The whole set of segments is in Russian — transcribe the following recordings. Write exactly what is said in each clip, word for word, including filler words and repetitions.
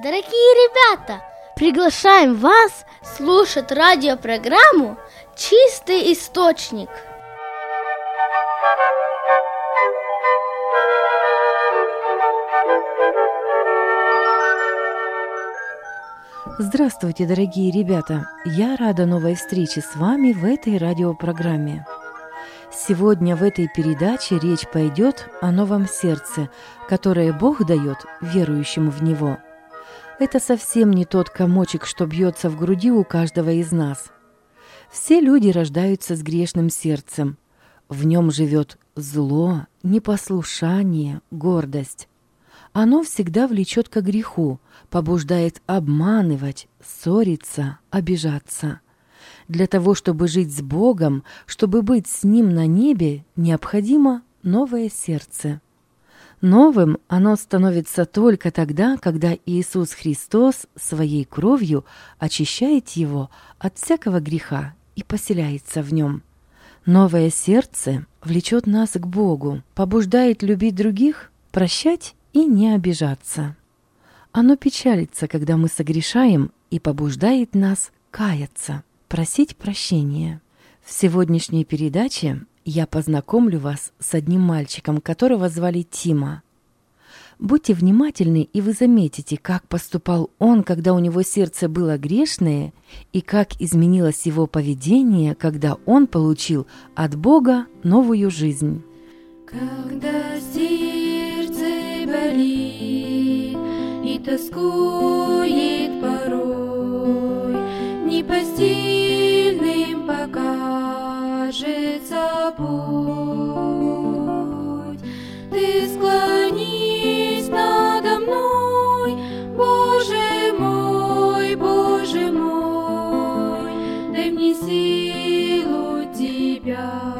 Дорогие ребята, приглашаем вас слушать радиопрограмму «Чистый источник». Здравствуйте, дорогие ребята! Я рада новой встрече с вами в этой радиопрограмме. Сегодня в этой передаче речь пойдет о новом сердце, которое Бог дает верующему в Него. Это совсем не тот комочек, что бьется в груди у каждого из нас. Все люди рождаются с грешным сердцем. В нем живет зло, непослушание, гордость. Оно всегда влечет ко греху, побуждает обманывать, ссориться, обижаться. Для того, чтобы жить с Богом, чтобы быть с Ним на небе, необходимо новое сердце. Новым оно становится только тогда, когда Иисус Христос своей кровью очищает его от всякого греха и поселяется в нем. Новое сердце влечет нас к Богу, побуждает любить других, прощать и не обижаться. Оно печалится, когда мы согрешаем, и побуждает нас каяться, просить прощения. В сегодняшней передаче я познакомлю вас с одним мальчиком, которого звали Тима. Будьте внимательны, и вы заметите, как поступал он, когда у него сердце было грешное, и как изменилось его поведение, когда он получил от Бога новую жизнь. Когда сердце болит и тоскует порой, непостижным покажется путь, ты склонись надо мной, Боже мой, Боже мой, дай мне силу Тебя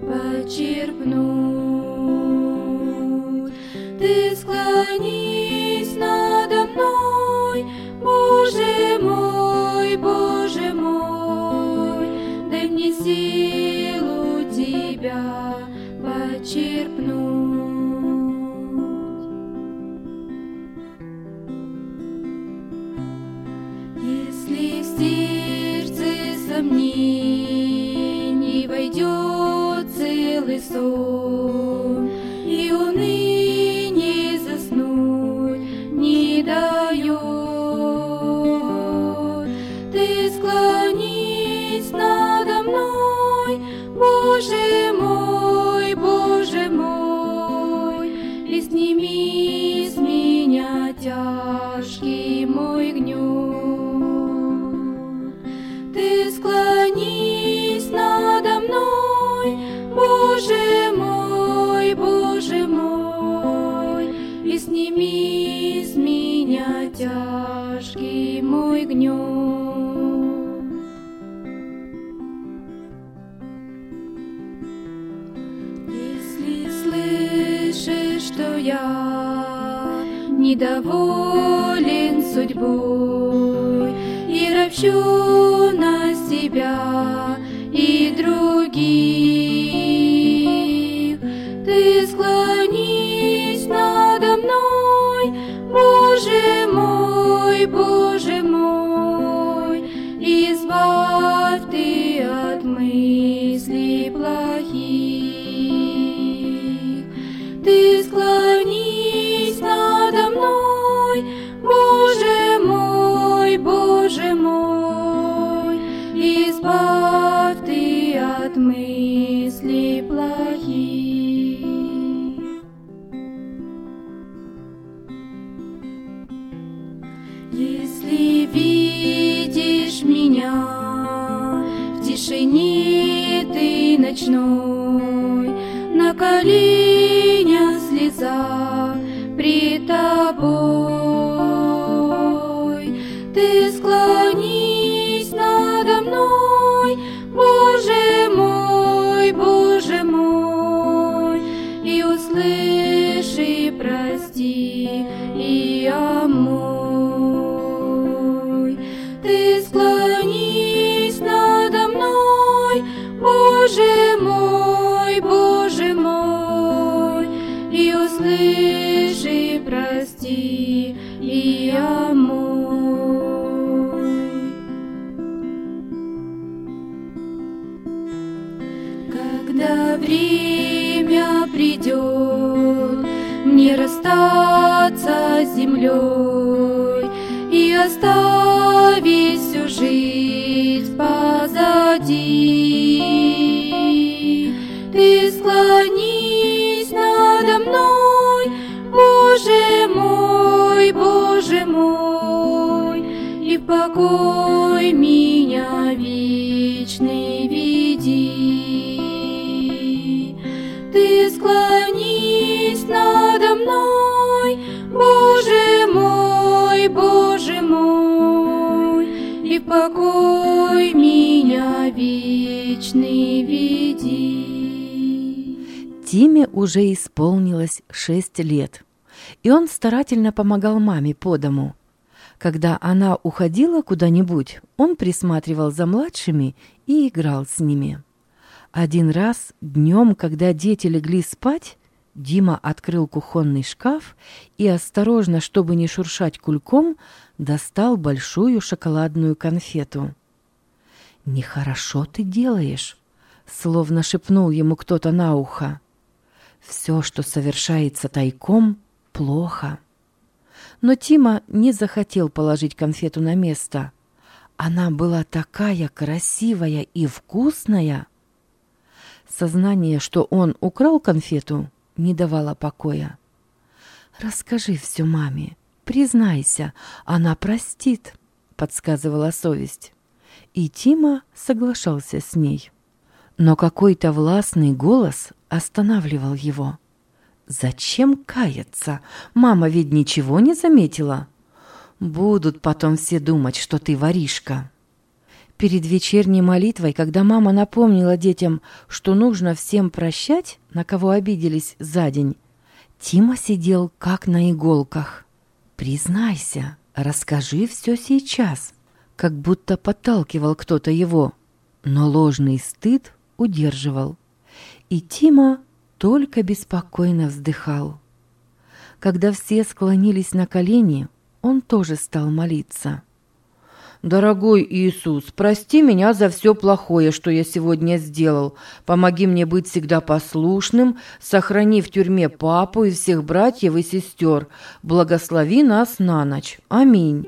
почерпнуть. Ты склонись надо мной, Боже мой, Боже мой, дай мне силу Тебя почерпнуть. Если в сердце сомнений войдет целый сон, и уныние заснуть не дает, ты склонись надо мной, Боже мой, Боже мой, и сними с меня тяжкий мой гнет. Ты склонись надо мной, Боже мой, Боже мой, и сними с меня тяжкий мой гнет. Если слышишь, что я недоволен судьбой и ропщу на себя и других, ты склонись надо мной, Боже мой, Боже мой, избавь ты от мыслей плохих. Ты склонись надо мной, Боже мой, Боже мой, избавь ты от мыслей плохих. Если видишь меня в тишине ты ночной, на коленях слеза пред тобой, ты склонись надо мной, Боже мой, Боже мой, и услыши, прости и омой. Ты склонись надо мной, Боже мой, Боже мой, и услыши, прости когда время придет, мне расстаться с землей и оставить всю жизнь позади. Ты склонись надо мной, Боже мой, Боже мой, и в покой меня вечный веди. Ты склонись надо мной, Боже мой, Боже мой, и в покой меня вечный веди. Тиме уже исполнилось шесть лет, и он старательно помогал маме по дому. Когда она уходила куда-нибудь, он присматривал за младшими и играл с ними. Один раз днем, когда дети легли спать, Дима открыл кухонный шкаф и, осторожно, чтобы не шуршать кульком, достал большую шоколадную конфету. «Нехорошо ты делаешь», — словно шепнул ему кто-то на ухо. «Все, что совершается тайком, плохо». Но Тима не захотел положить конфету на место. Она была такая красивая и вкусная. Сознание, что он украл конфету, не давало покоя. «Расскажи все маме, признайся, она простит», — подсказывала совесть. И Тима соглашался с ней. Но какой-то властный голос останавливал его. «Зачем каяться? Мама ведь ничего не заметила. Будут потом все думать, что ты воришка». Перед вечерней молитвой, когда мама напомнила детям, что нужно всем прощать, на кого обиделись за день, Тима сидел как на иголках. «Признайся, расскажи все сейчас», как будто подталкивал кто-то его, но ложный стыд удерживал. И Тима только беспокойно вздыхал. Когда все склонились на колени, он тоже стал молиться. «Дорогой Иисус, прости меня за все плохое, что я сегодня сделал. Помоги мне быть всегда послушным, сохрани в тюрьме папу и всех братьев и сестер. Благослови нас на ночь. Аминь».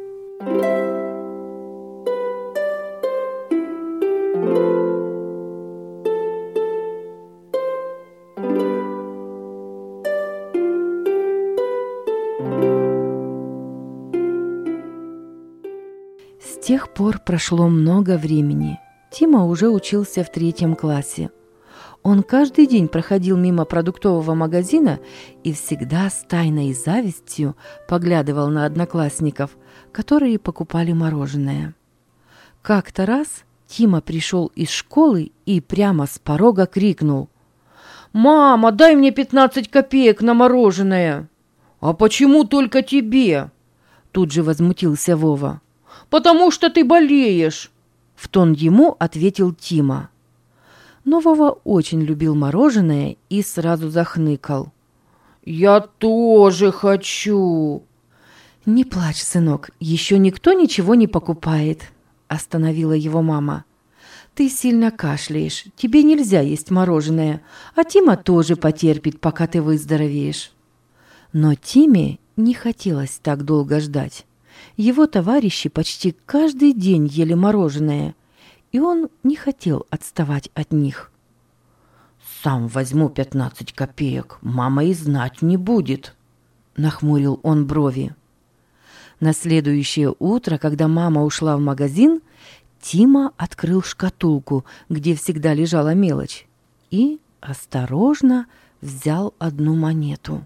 С тех пор прошло много времени. Тима уже учился в третьем классе. Он каждый день проходил мимо продуктового магазина и всегда с тайной завистью поглядывал на одноклассников, которые покупали мороженое. Как-то раз Тима пришел из школы и прямо с порога крикнул: «Мама, дай мне пятнадцать копеек на мороженое!» «А почему только тебе?» Тут же возмутился Вова. «Потому что ты болеешь!» В тон ему ответил Тима. Но Вова очень любил мороженое и сразу захныкал. «Я тоже хочу!» «Не плачь, сынок, еще никто ничего не покупает», — остановила его мама. «Ты сильно кашляешь, тебе нельзя есть мороженое, а Тима тоже потерпит, пока ты выздоровеешь». Но Тиме не хотелось так долго ждать. Его товарищи почти каждый день ели мороженое, и он не хотел отставать от них. «Сам возьму пятнадцать копеек, мама и знать не будет», — нахмурил он брови. На следующее утро, когда мама ушла в магазин, Тима открыл шкатулку, где всегда лежала мелочь, и осторожно взял одну монету.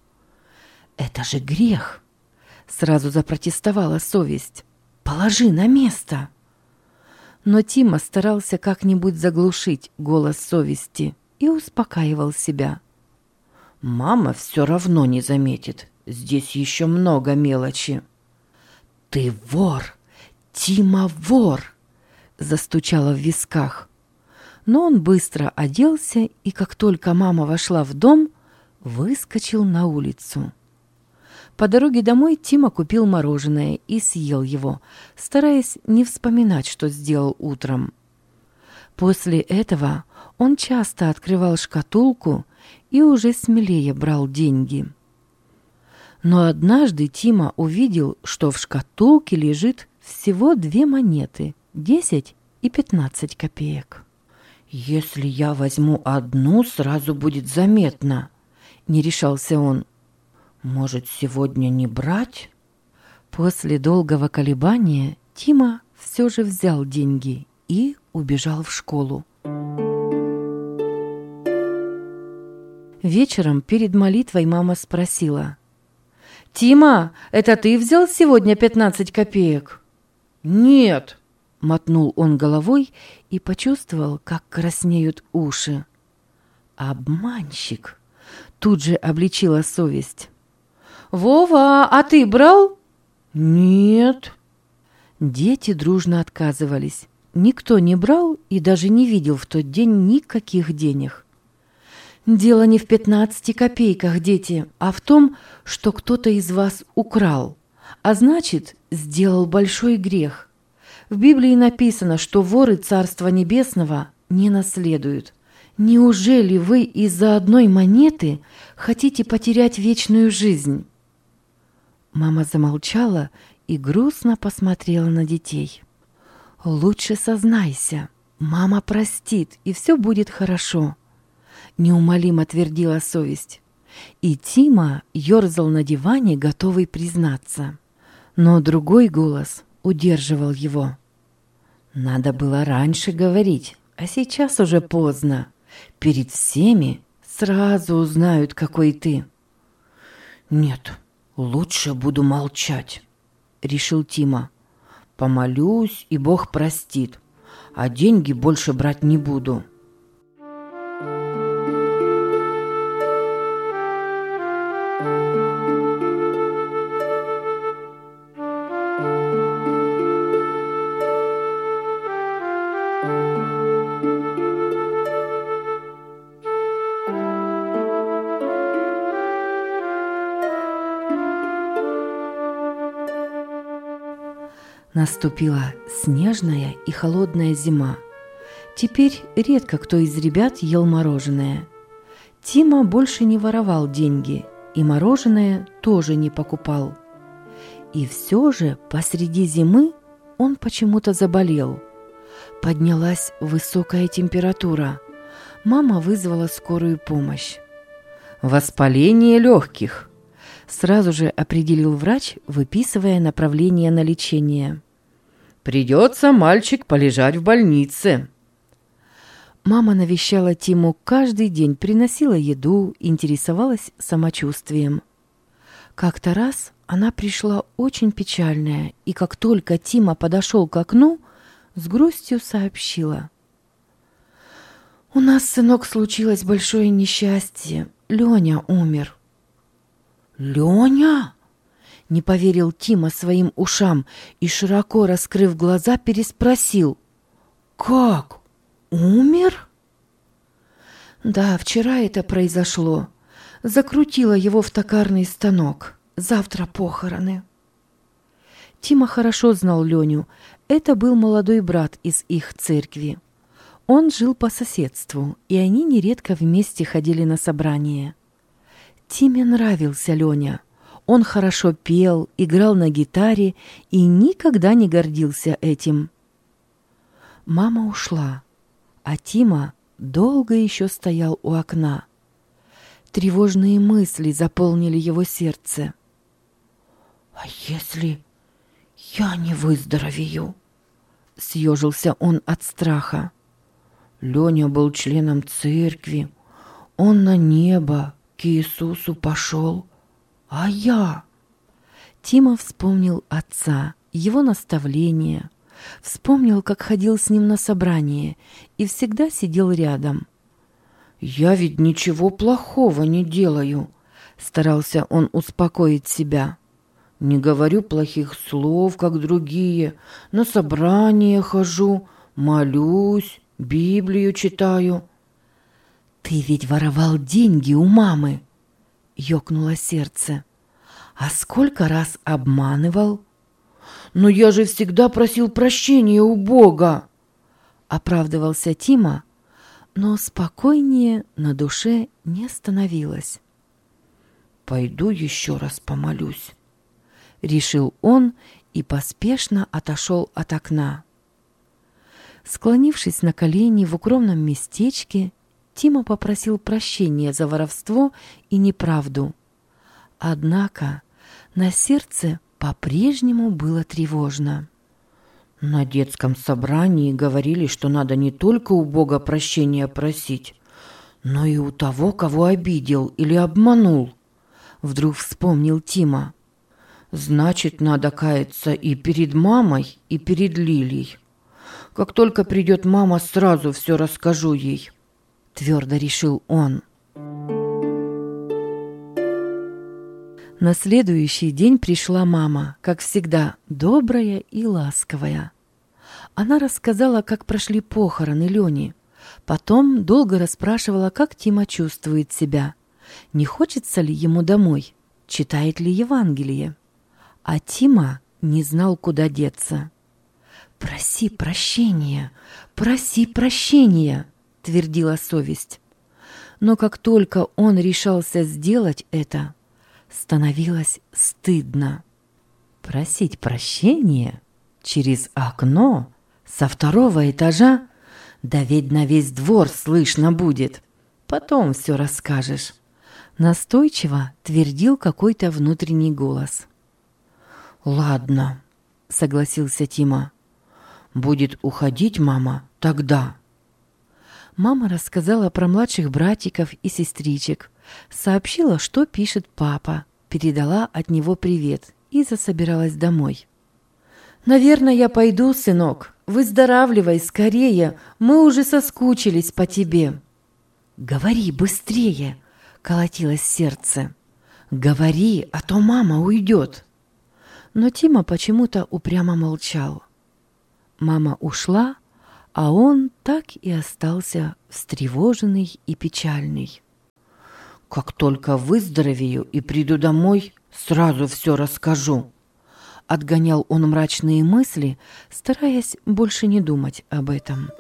«Это же грех!» — сразу запротестовала совесть. «Положи на место!» Но Тима старался как-нибудь заглушить голос совести и успокаивал себя. «Мама все равно не заметит. Здесь еще много мелочи». «Ты вор! Тима вор!» — застучало в висках. Но он быстро оделся и, как только мама вошла в дом, выскочил на улицу. По дороге домой Тима купил мороженое и съел его, стараясь не вспоминать, что сделал утром. После этого он часто открывал шкатулку и уже смелее брал деньги. Но однажды Тима увидел, что в шкатулке лежит всего две монеты – десять и пятнадцать копеек. «Если я возьму одну, сразу будет заметно», – не решался он. «Может, сегодня не брать?» После долгого колебания Тима все же взял деньги и убежал в школу. Вечером перед молитвой мама спросила: «Тима, это ты взял сегодня пятнадцать копеек?» «Нет», — мотнул он головой и почувствовал, как краснеют уши. «Обманщик!» — тут же обличила совесть. «Вова, а ты брал?» «Нет». Дети дружно отказывались. Никто не брал и даже не видел в тот день никаких денег. «Дело не в пятнадцати копейках, дети, а в том, что кто-то из вас украл, а значит, сделал большой грех. В Библии написано, что воры Царства Небесного не наследуют. Неужели вы из-за одной монеты хотите потерять вечную жизнь?» Мама замолчала и грустно посмотрела на детей. «Лучше сознайся, мама простит, и все будет хорошо», — неумолимо твердила совесть. И Тима ерзал на диване, готовый признаться. Но другой голос удерживал его. «Надо было раньше говорить, а сейчас уже поздно. Перед всеми сразу узнают, какой ты». «Нет, лучше буду молчать», — решил Тима. «Помолюсь, и Бог простит, а деньги больше брать не буду». Наступила снежная и холодная зима. Теперь редко кто из ребят ел мороженое. Тима больше не воровал деньги, и мороженое тоже не покупал. И все же посреди зимы он почему-то заболел. Поднялась высокая температура. Мама вызвала скорую помощь. «Воспаление легких», — сразу же определил врач, выписывая направление на лечение. «Придется, мальчик, полежать в больнице». Мама навещала Тиму каждый день, приносила еду, интересовалась самочувствием. Как-то раз она пришла очень печальная, и как только Тима подошел к окну, с грустью сообщила: «У нас, сынок, случилось большое несчастье. Леня умер». «Леня?» — не поверил Тима своим ушам и, широко раскрыв глаза, переспросил: «Как? Умер?» «Да, вчера это произошло. Закрутила его в токарный станок. Завтра похороны». Тима хорошо знал Леню. Это был молодой брат из их церкви. Он жил по соседству, и они нередко вместе ходили на собрания. Тиме нравился Леня. Он хорошо пел, играл на гитаре и никогда не гордился этим. Мама ушла, а Тима долго еще стоял у окна. Тревожные мысли заполнили его сердце. «А если я не выздоровею?» — съежился он от страха. Леня был членом церкви, он на небо к Иисусу пошел, а я... Тима вспомнил отца, его наставления, вспомнил, как ходил с ним на собрание и всегда сидел рядом. «Я ведь ничего плохого не делаю», — старался он успокоить себя. «Не говорю плохих слов, как другие, на собрания хожу, молюсь, Библию читаю». «Ты ведь воровал деньги у мамы», — ёкнуло сердце. «А сколько раз обманывал?» «Но я же всегда просил прощения у Бога». — оправдывался Тима, но спокойнее на душе не становилось. «Пойду еще раз помолюсь», — решил он и поспешно отошел от окна. Склонившись на колени в укромном местечке, Тима попросил прощения за воровство и неправду. Однако на сердце по-прежнему было тревожно. «На детском собрании говорили, что надо не только у Бога прощения просить, но и у того, кого обидел или обманул», — вдруг вспомнил Тима. «Значит, надо каяться и перед мамой, и перед Лилией. Как только придет мама, сразу все расскажу ей», — твердо решил он. На следующий день пришла мама, как всегда, добрая и ласковая. Она рассказала, как прошли похороны Лёни. Потом долго расспрашивала, как Тима чувствует себя, не хочется ли ему домой, читает ли Евангелие. А Тима не знал, куда деться. «Проси прощения, проси прощения», — твердила совесть. Но как только он решался сделать это, становилось стыдно. Просить прощения через окно со второго этажа? Да ведь на весь двор слышно будет. Потом все расскажешь. Настойчиво твердил какой-то внутренний голос. «Ладно», — согласился Тима. «Будет уходить мама тогда». Мама рассказала про младших братиков и сестричек, сообщила, что пишет папа, передала от него привет и засобиралась домой. «Наверное, я пойду, сынок. Выздоравливай скорее, мы уже соскучились по тебе». «Говори быстрее!» — колотилось сердце. «Говори, а то мама уйдет». Но Тима почему-то упрямо молчал. Мама ушла, а он так и остался встревоженный и печальный. «Как только выздоровею и приду домой, сразу все расскажу», — отгонял он мрачные мысли, стараясь больше не думать об этом.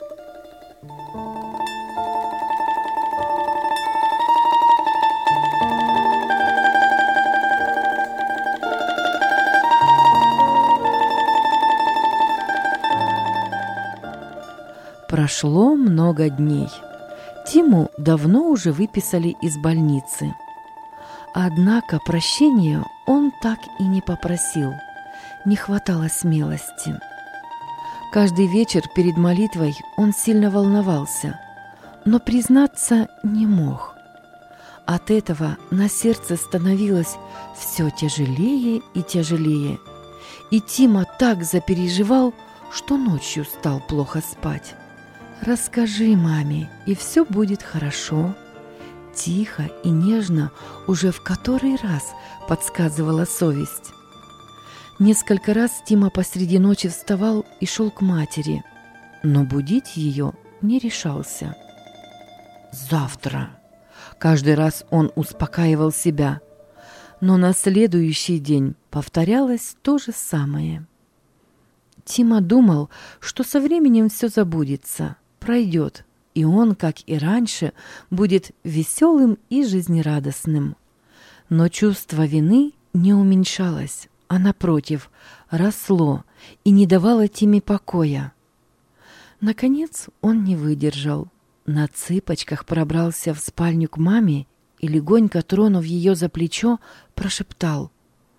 Прошло много дней. Тиму давно уже выписали из больницы. Однако прощения он так и не попросил. Не хватало смелости. Каждый вечер перед молитвой он сильно волновался, но признаться не мог. От этого на сердце становилось все тяжелее и тяжелее. И Тима так запереживал, что ночью стал плохо спать. «Расскажи маме, и все будет хорошо». Тихо и нежно уже в который раз подсказывала совесть. Несколько раз Тима посреди ночи вставал и шел к матери, но будить ее не решался. «Завтра». Каждый раз он успокаивал себя, но на следующий день повторялось то же самое. Тима думал, что со временем все забудется, пройдет, и он, как и раньше, будет веселым и жизнерадостным. Но чувство вины не уменьшалось, а, напротив, росло и не давало Тиме покоя. Наконец он не выдержал. На цыпочках пробрался в спальню к маме и, легонько тронув ее за плечо, прошептал: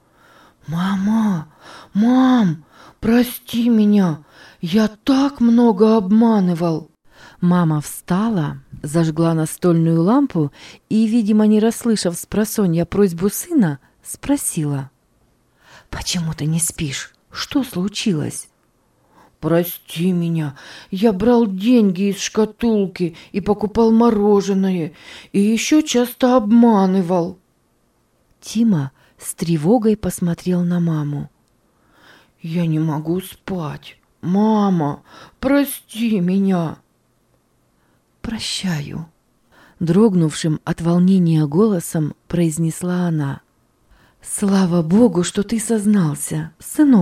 «Мама, мам, прости меня, я так много обманывал». Мама встала, зажгла настольную лампу и, видимо, не расслышав спросонья просьбу сына, спросила: «Почему ты не спишь? Что случилось?» «Прости меня, я брал деньги из шкатулки и покупал мороженое, и еще часто обманывал». Тима с тревогой посмотрел на маму. «Я не могу спать. Мама, прости меня». «Прощаю», — дрогнувшим от волнения голосом произнесла она. «Слава Богу, что ты сознался, сынок.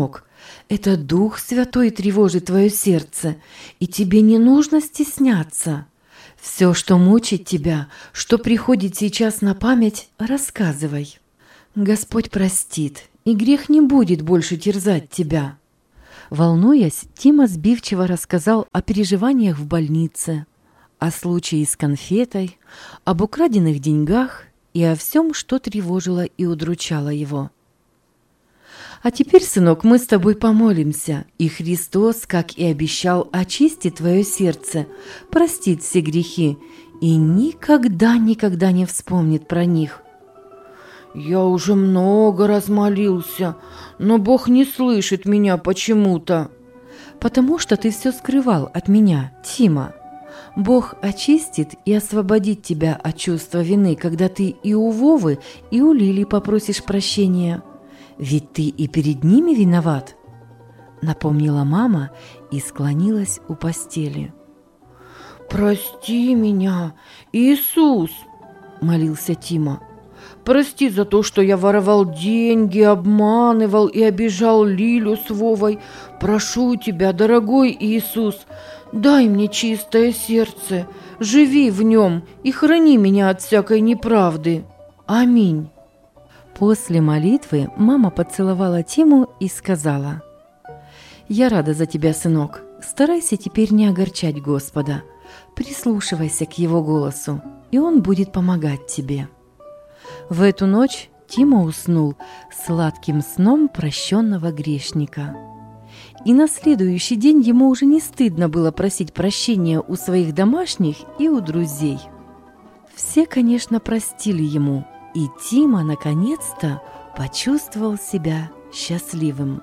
Это Дух Святой тревожит твое сердце, и тебе не нужно стесняться. Все, что мучит тебя, что приходит сейчас на память, рассказывай. Господь простит, и грех не будет больше терзать тебя». Волнуясь, Тима сбивчиво рассказал о переживаниях в больнице, о случае с конфетой, об украденных деньгах и о всем, что тревожило и удручало его. «А теперь, сынок, мы с тобой помолимся, и Христос, как и обещал, очистит твое сердце, простит все грехи и никогда-никогда не вспомнит про них». «Я уже много раз молился, но Бог не слышит меня почему-то». «Потому что ты все скрывал от меня, Тима. Бог очистит и освободит тебя от чувства вины, когда ты и у Вовы, и у Лили попросишь прощения. Ведь ты и перед ними виноват», — напомнила мама и склонилась у постели. «Прости меня, Иисус!» — молился Тима. «Прости за то, что я воровал деньги, обманывал и обижал Лилю с Вовой. Прошу тебя, дорогой Иисус, дай мне чистое сердце, живи в нем и храни меня от всякой неправды. Аминь». После молитвы мама поцеловала Тиму и сказала: «Я рада за тебя, сынок. Старайся теперь не огорчать Господа. Прислушивайся к Его голосу, и Он будет помогать тебе». В эту ночь Тима уснул сладким сном прощенного грешника. И на следующий день ему уже не стыдно было просить прощения у своих домашних и у друзей. Все, конечно, простили ему, и Тима наконец-то почувствовал себя счастливым.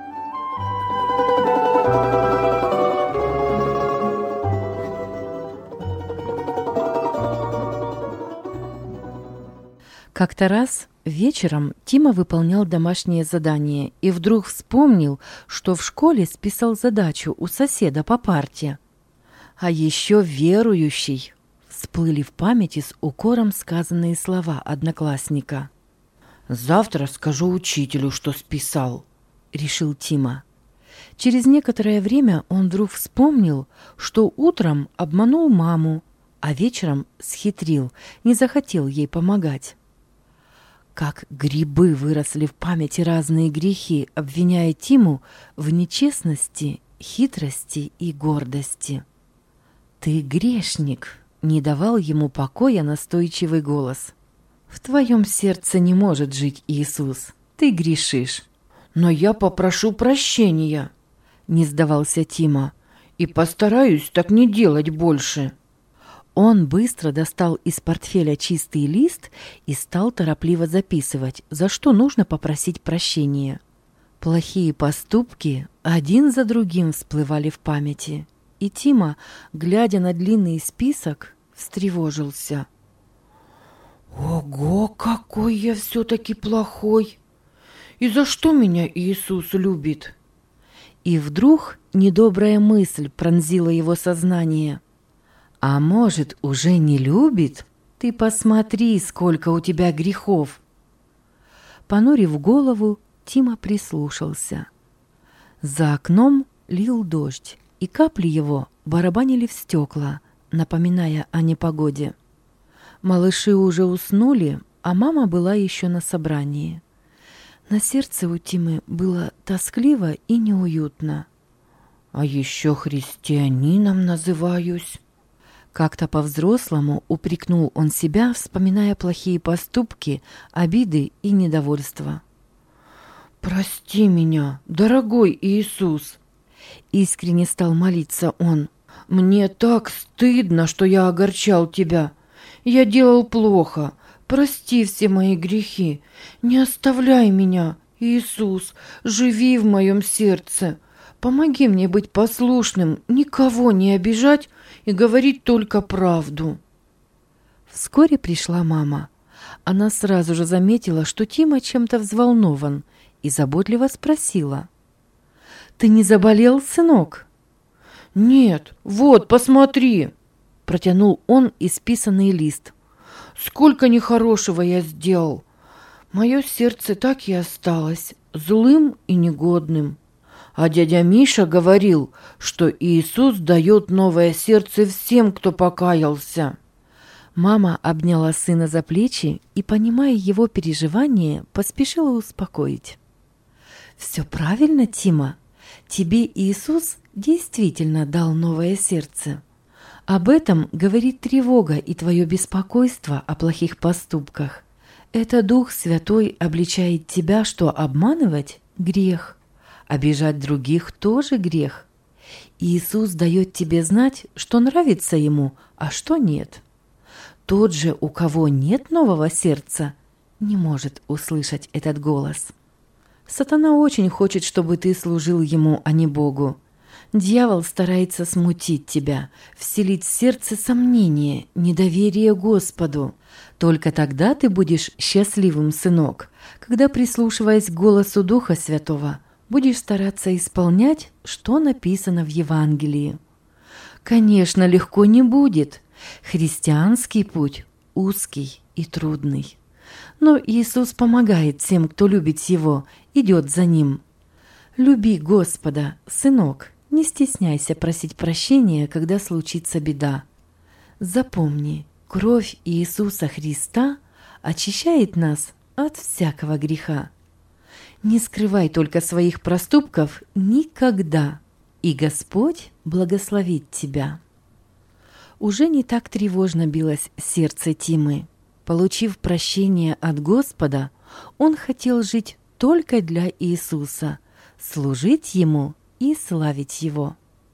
Как-то раз вечером Тима выполнял домашнее задание и вдруг вспомнил, что в школе списал задачу у соседа по парте. А еще верующий. Всплыли в памяти с укором сказанные слова одноклассника. «Завтра скажу учителю, что списал», — решил Тима. Через некоторое время он вдруг вспомнил, что утром обманул маму, а вечером схитрил, не захотел ей помогать. Как грибы выросли в памяти разные грехи, обвиняя Тиму в нечестности, хитрости и гордости. «Ты грешник», — не давал ему покоя настойчивый голос. «В твоем сердце не может жить Иисус, ты грешишь». «Но я попрошу прощения», — не сдавался Тима, «и постараюсь так не делать больше». Он быстро достал из портфеля чистый лист и стал торопливо записывать, за что нужно попросить прощения. Плохие поступки один за другим всплывали в памяти, и Тима, глядя на длинный список, встревожился. «Ого, какой я все-таки плохой! И за что меня Иисус любит?» И вдруг недобрая мысль пронзила его сознание. «А может, уже не любит? Ты посмотри, сколько у тебя грехов!» Понурив голову, Тима прислушался. За окном лил дождь, и капли его барабанили в стекла, напоминая о непогоде. Малыши уже уснули, а мама была еще на собрании. На сердце у Тимы было тоскливо и неуютно. «А еще христианином называюсь». Как-то по-взрослому упрекнул он себя, вспоминая плохие поступки, обиды и недовольство. «Прости меня, дорогой Иисус!» Искренне стал молиться он. «Мне так стыдно, что я огорчал тебя. Я делал плохо. Прости все мои грехи. Не оставляй меня, Иисус. Живи в моем сердце. Помоги мне быть послушным, никого не обижать и говорить только правду». Вскоре пришла мама. Она сразу же заметила, что Тима чем-то взволнован, и заботливо спросила: «Ты не заболел, сынок?» «Нет, вот, посмотри!» Протянул он исписанный лист. «Сколько нехорошего я сделал! Мое сердце так и осталось, злым и негодным. А дядя Миша говорил, что Иисус дает новое сердце всем, кто покаялся». Мама обняла сына за плечи и, понимая его переживания, поспешила успокоить. «Все правильно, Тима. Тебе Иисус действительно дал новое сердце. Об этом говорит тревога и твое беспокойство о плохих поступках. Это Дух Святой обличает тебя, что обманывать – грех, обижать других – тоже грех. Иисус дает тебе знать, что нравится Ему, а что нет. Тот же, у кого нет нового сердца, не может услышать этот голос. Сатана очень хочет, чтобы ты служил ему, а не Богу. Дьявол старается смутить тебя, вселить в сердце сомнение, недоверие Господу. Только тогда ты будешь счастливым, сынок, когда, прислушиваясь к голосу Духа Святого, будешь стараться исполнять, что написано в Евангелии. Конечно, легко не будет. Христианский путь узкий и трудный. Но Иисус помогает тем, кто любит Его, идет за Ним. Люби Господа, сынок, не стесняйся просить прощения, когда случится беда. Запомни, кровь Иисуса Христа очищает нас от всякого греха. Не скрывай только своих проступков никогда, и Господь благословит тебя». Уже не так тревожно билось сердце Тимы. Получив прощение от Господа, он хотел жить только для Иисуса, служить Ему и славить Его.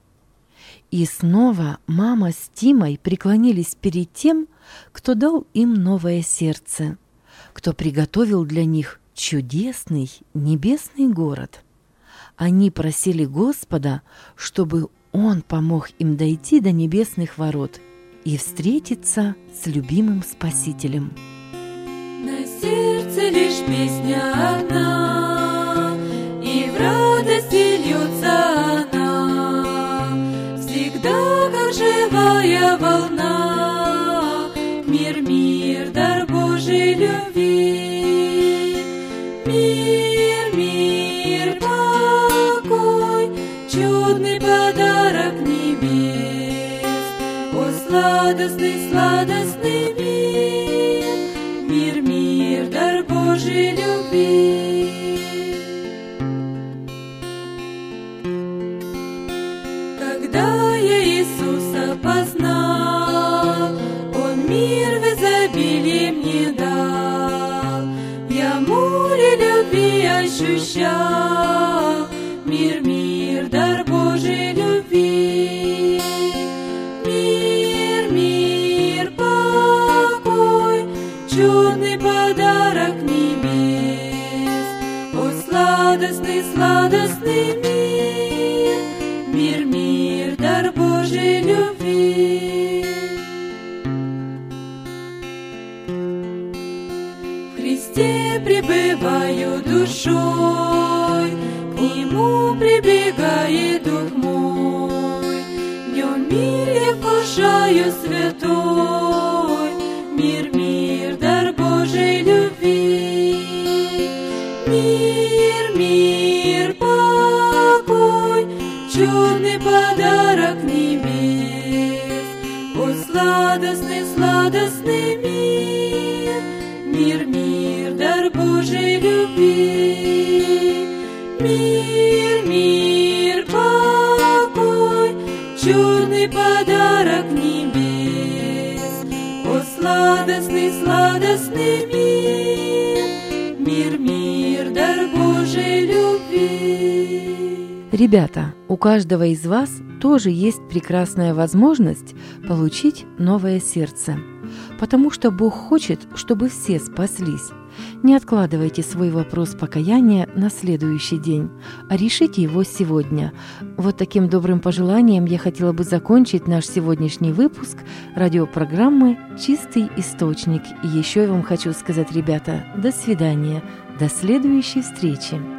И снова мама с Тимой преклонились перед тем, кто дал им новое сердце, кто приготовил для них чудесный небесный город. Они просили Господа, чтобы Он помог им дойти до небесных ворот и встретиться с любимым Спасителем. На сердце лишь песня одна, и в радости льется она, всегда как живая волна. Мир, мир, дар Божий любви, мир, мир, покой, чудный подарок небес. О, сладостный, сладостный мир, мир, мир, дар Божий любви. Когда я Иисуса познал, Он мир в изобилии мне дал, я море любви ощущал. Мир, мир, дар Божий любви, мир, мир, покой, чудный подарок небес. О, сладостный, сладостный мир, мир, мир, дар Божий любви. В Христе пребываю душой, к Нему прибегает Дух мой, в Нем мир я вкушаю святой. Мир, мир, дар Божий любви, мир, мир, покой, чудный подарок небес. О, сладостный, сладостный мир, мир, мир, дар Божий любви, мир, мир, покой, чудный подарок небес. О, сладостный, сладостный мир, мир, мир, дар Божий любви. Ребята, у каждого из вас тоже есть прекрасная возможность получить новое сердце, потому что Бог хочет, чтобы все спаслись. Не откладывайте свой вопрос покаяния на следующий день, а решите его сегодня. Вот таким добрым пожеланием я хотела бы закончить наш сегодняшний выпуск радиопрограммы «Чистый источник». И еще я вам хочу сказать, ребята, до свидания, до следующей встречи.